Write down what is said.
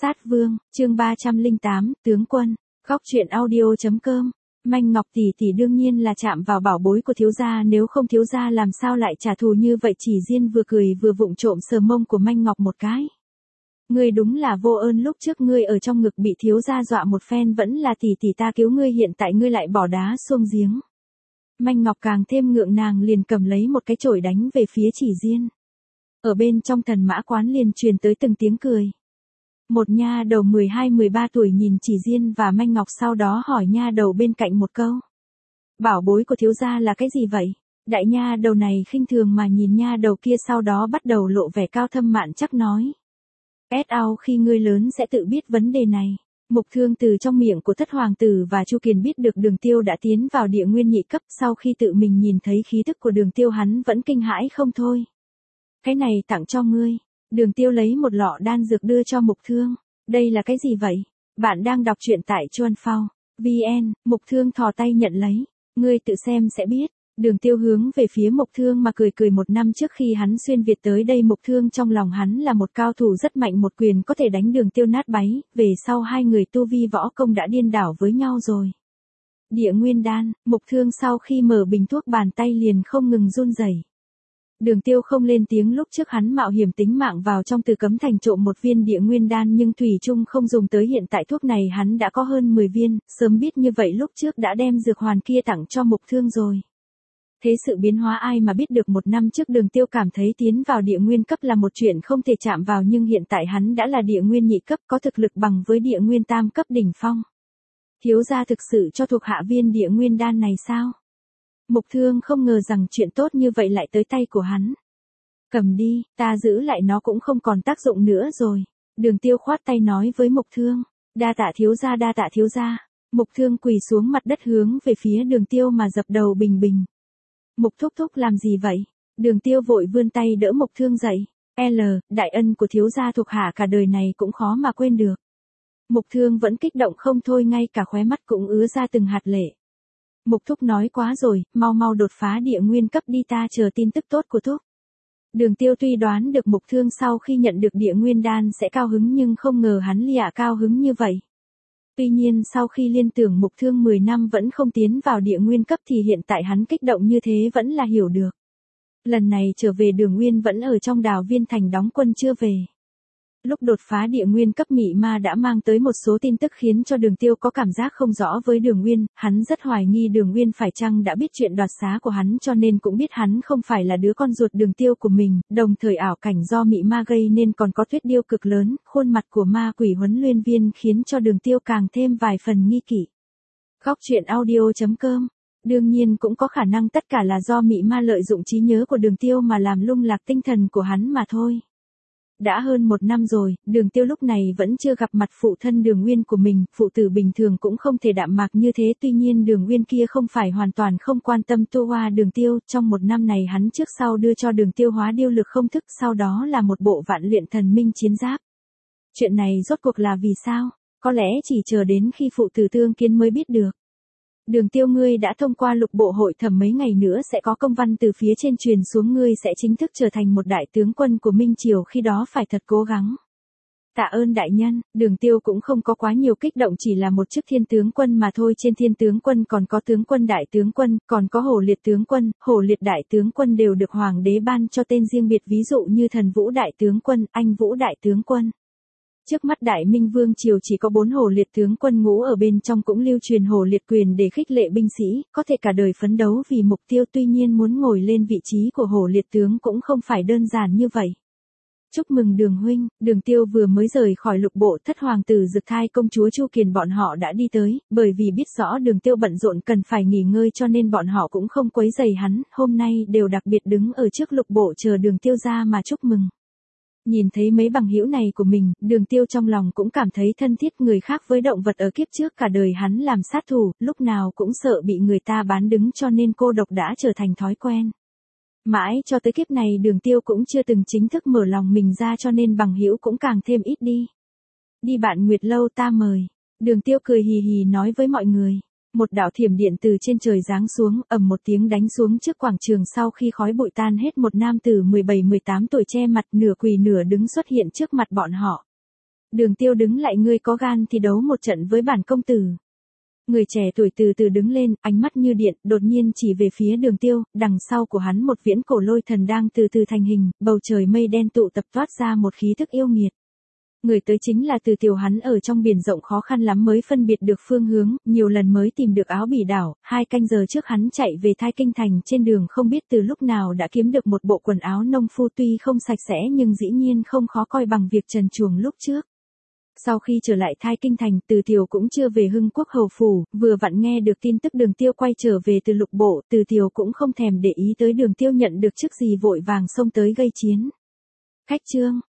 Sát Vương, chương 308, tướng quân. Góc truyện audio.com. Manh Ngọc tỷ tỷ đương nhiên là chạm vào bảo bối của thiếu gia, nếu không thiếu gia làm sao lại trả thù như vậy. Chỉ Diên vừa cười vừa vụng trộm sờ mông của Manh Ngọc một cái. Ngươi đúng là vô ơn, lúc trước ngươi ở trong ngực bị thiếu gia dọa một phen vẫn là tỷ tỷ ta cứu ngươi, hiện tại ngươi lại bỏ đá xuông giếng. Manh Ngọc càng thêm ngượng, nàng liền cầm lấy một cái chổi đánh về phía Chỉ Diên. Ở bên trong Thần Mã quán liền truyền tới từng tiếng cười. Một nha đầu 12-13 tuổi nhìn Chỉ Diên và Manh Ngọc, sau đó hỏi nha đầu bên cạnh một câu. Bảo bối của thiếu gia là cái gì vậy? Đại nha đầu này khinh thường mà nhìn nha đầu kia, sau đó bắt đầu lộ vẻ cao thâm mạn chắc nói. Khi ngươi lớn sẽ tự biết vấn đề này. Mục Thương từ trong miệng của Thất Hoàng tử và Chu Kiền biết được Đường Tiêu đã tiến vào địa nguyên nhị cấp, sau khi tự mình nhìn thấy khí tức của Đường Tiêu hắn vẫn kinh hãi không thôi. Cái này tặng cho ngươi. Đường Tiêu lấy một lọ đan dược đưa cho Mục Thương. Đây là cái gì vậy? Bạn đang đọc truyện tại Chuanphao.vn. Mục Thương thò tay nhận lấy. Ngươi tự xem sẽ biết. Đường Tiêu hướng về phía Mục Thương mà cười. Một năm trước khi hắn xuyên Việt tới đây, Mục Thương trong lòng hắn là một cao thủ rất mạnh, một quyền có thể đánh Đường Tiêu nát bấy. Về sau hai người tu vi võ công đã điên đảo với nhau rồi. Địa nguyên đan. Mục Thương sau khi mở bình thuốc bàn tay liền không ngừng run rẩy. Đường Tiêu không lên tiếng, lúc trước hắn mạo hiểm tính mạng vào trong Từ Cấm Thành trộm một viên địa nguyên đan nhưng thủy chung không dùng tới, hiện tại thuốc này hắn đã có hơn 10 viên, sớm biết như vậy lúc trước đã đem dược hoàn kia tặng cho Mục Thương rồi. Thế sự biến hóa ai mà biết được, một năm trước Đường Tiêu cảm thấy tiến vào địa nguyên cấp là một chuyện không thể chạm vào, nhưng hiện tại hắn đã là địa nguyên nhị cấp, có thực lực bằng với địa nguyên tam cấp đỉnh phong. Thiếu gia thực sự cho thuộc hạ viên địa nguyên đan này sao? Mục Thương không ngờ rằng chuyện tốt như vậy lại tới tay của hắn. Cầm đi, ta giữ lại nó cũng không còn tác dụng nữa rồi. Đường Tiêu khoát tay nói với Mục Thương. Đa tạ thiếu gia, đa tạ thiếu gia. Mục Thương quỳ xuống mặt đất hướng về phía Đường Tiêu mà dập đầu bình bình. Mục thúc thúc làm gì vậy? Đường Tiêu vội vươn tay đỡ Mục Thương dậy. Đại ân của thiếu gia thuộc hạ cả đời này cũng khó mà quên được. Mục Thương vẫn kích động không thôi, ngay cả khóe mắt cũng ứa ra từng hạt lệ. Mục thúc nói quá rồi, mau đột phá địa nguyên cấp đi, ta chờ tin tức tốt của thúc. Đường Tiêu tuy đoán được Mục Thương sau khi nhận được địa nguyên đan sẽ cao hứng, nhưng không ngờ hắn lìa cao hứng như vậy. Tuy nhiên sau khi liên tưởng Mục Thương 10 năm vẫn không tiến vào địa nguyên cấp thì hiện tại hắn kích động như thế vẫn là hiểu được. Lần này trở về Đường Nguyên vẫn ở trong Đào Viên Thành đóng quân chưa về. Lúc đột phá địa nguyên cấp, mị ma đã mang tới một số tin tức khiến cho Đường Tiêu có cảm giác không rõ với Đường Nguyên, hắn rất hoài nghi Đường Nguyên phải chăng đã biết chuyện đoạt xá của hắn, cho nên cũng biết hắn không phải là đứa con ruột Đường Tiêu của mình, đồng thời ảo cảnh do mị ma gây nên còn có tuyết điêu cực lớn, khuôn mặt của ma quỷ huấn luyện viên khiến cho Đường Tiêu càng thêm vài phần nghi kỵ. Góc truyện audio.com. Đương nhiên cũng có khả năng tất cả là do mị ma lợi dụng trí nhớ của Đường Tiêu mà làm lung lạc tinh thần của hắn mà thôi. Đã hơn một năm rồi, Đường Tiêu lúc này vẫn chưa gặp mặt phụ thân Đường Nguyên của mình, phụ tử bình thường cũng không thể đạm mạc như thế, tuy nhiên Đường Nguyên kia không phải hoàn toàn không quan tâm tu hoa Đường Tiêu, trong một năm này hắn trước sau đưa cho Đường Tiêu hóa điêu lực không thức, sau đó là một bộ vạn luyện thần minh chiến giáp. Chuyện này rốt cuộc là vì sao? Có lẽ chỉ chờ đến khi phụ tử tương kiến mới biết được. Đường Tiêu, ngươi đã thông qua lục bộ hội thẩm, mấy ngày nữa sẽ có công văn từ phía trên truyền xuống, ngươi sẽ chính thức trở thành một đại tướng quân của Minh Triều, khi đó phải thật cố gắng. Tạ ơn đại nhân. Đường Tiêu cũng không có quá nhiều kích động, chỉ là một chức thiên tướng quân mà thôi, trên thiên tướng quân còn có tướng quân, đại tướng quân, còn có hổ liệt tướng quân, hổ liệt đại tướng quân đều được hoàng đế ban cho tên riêng biệt, ví dụ như Thần Vũ đại tướng quân, Anh Vũ đại tướng quân. Trước mắt Đại Minh Vương Triều chỉ có 4 hổ liệt tướng quân, ngũ ở bên trong cũng lưu truyền hổ liệt quyền để khích lệ binh sĩ, có thể cả đời phấn đấu vì mục tiêu, tuy nhiên muốn ngồi lên vị trí của hổ liệt tướng cũng không phải đơn giản như vậy. Chúc mừng Đường huynh. Đường Tiêu vừa mới rời khỏi lục bộ, Thất Hoàng tử Dực Thai công chúa Chu Kiền bọn họ đã đi tới, bởi vì biết rõ Đường Tiêu bận rộn cần phải nghỉ ngơi cho nên bọn họ cũng không quấy rầy hắn, hôm nay đều đặc biệt đứng ở trước lục bộ chờ Đường Tiêu ra mà chúc mừng. Nhìn thấy mấy bằng hữu này của mình, Đường Tiêu trong lòng cũng cảm thấy thân thiết, người khác với động vật ở kiếp trước cả đời hắn làm sát thủ, lúc nào cũng sợ bị người ta bán đứng cho nên cô độc đã trở thành thói quen. Mãi cho tới kiếp này Đường Tiêu cũng chưa từng chính thức mở lòng mình ra cho nên bằng hữu cũng càng thêm ít đi. Đi bạn Nguyệt Lâu ta mời. Đường Tiêu cười hì hì nói với mọi người. Một đạo thiểm điện từ trên trời giáng xuống, ầm một tiếng đánh xuống trước quảng trường, sau khi khói bụi tan hết một nam tử 17-18 tuổi che mặt nửa quỳ nửa đứng xuất hiện trước mặt bọn họ. Đường Tiêu đứng lại, ngươi có gan thì đấu một trận với bản công tử. Người trẻ tuổi từ từ đứng lên, ánh mắt như điện, đột nhiên chỉ về phía Đường Tiêu, đằng sau của hắn một viễn cổ lôi thần đang từ từ thành hình, bầu trời mây đen tụ tập toát ra một khí thức yêu nghiệt. Người tới chính là Từ Tiều, hắn ở trong biển rộng khó khăn lắm mới phân biệt được phương hướng, nhiều lần mới tìm được Áo Bỉ đảo, 2 canh giờ trước hắn chạy về Thai Kinh thành, trên đường không biết từ lúc nào đã kiếm được một bộ quần áo nông phu, tuy không sạch sẽ nhưng dĩ nhiên không khó coi bằng việc trần truồng lúc trước. Sau khi trở lại Thai Kinh thành, Từ Tiều cũng chưa về Hưng Quốc hầu phủ, vừa vặn nghe được tin tức Đường Tiêu quay trở về từ lục bộ, Từ Tiều cũng không thèm để ý tới Đường Tiêu nhận được chức gì, vội vàng xông tới gây chiến. Khách Trương,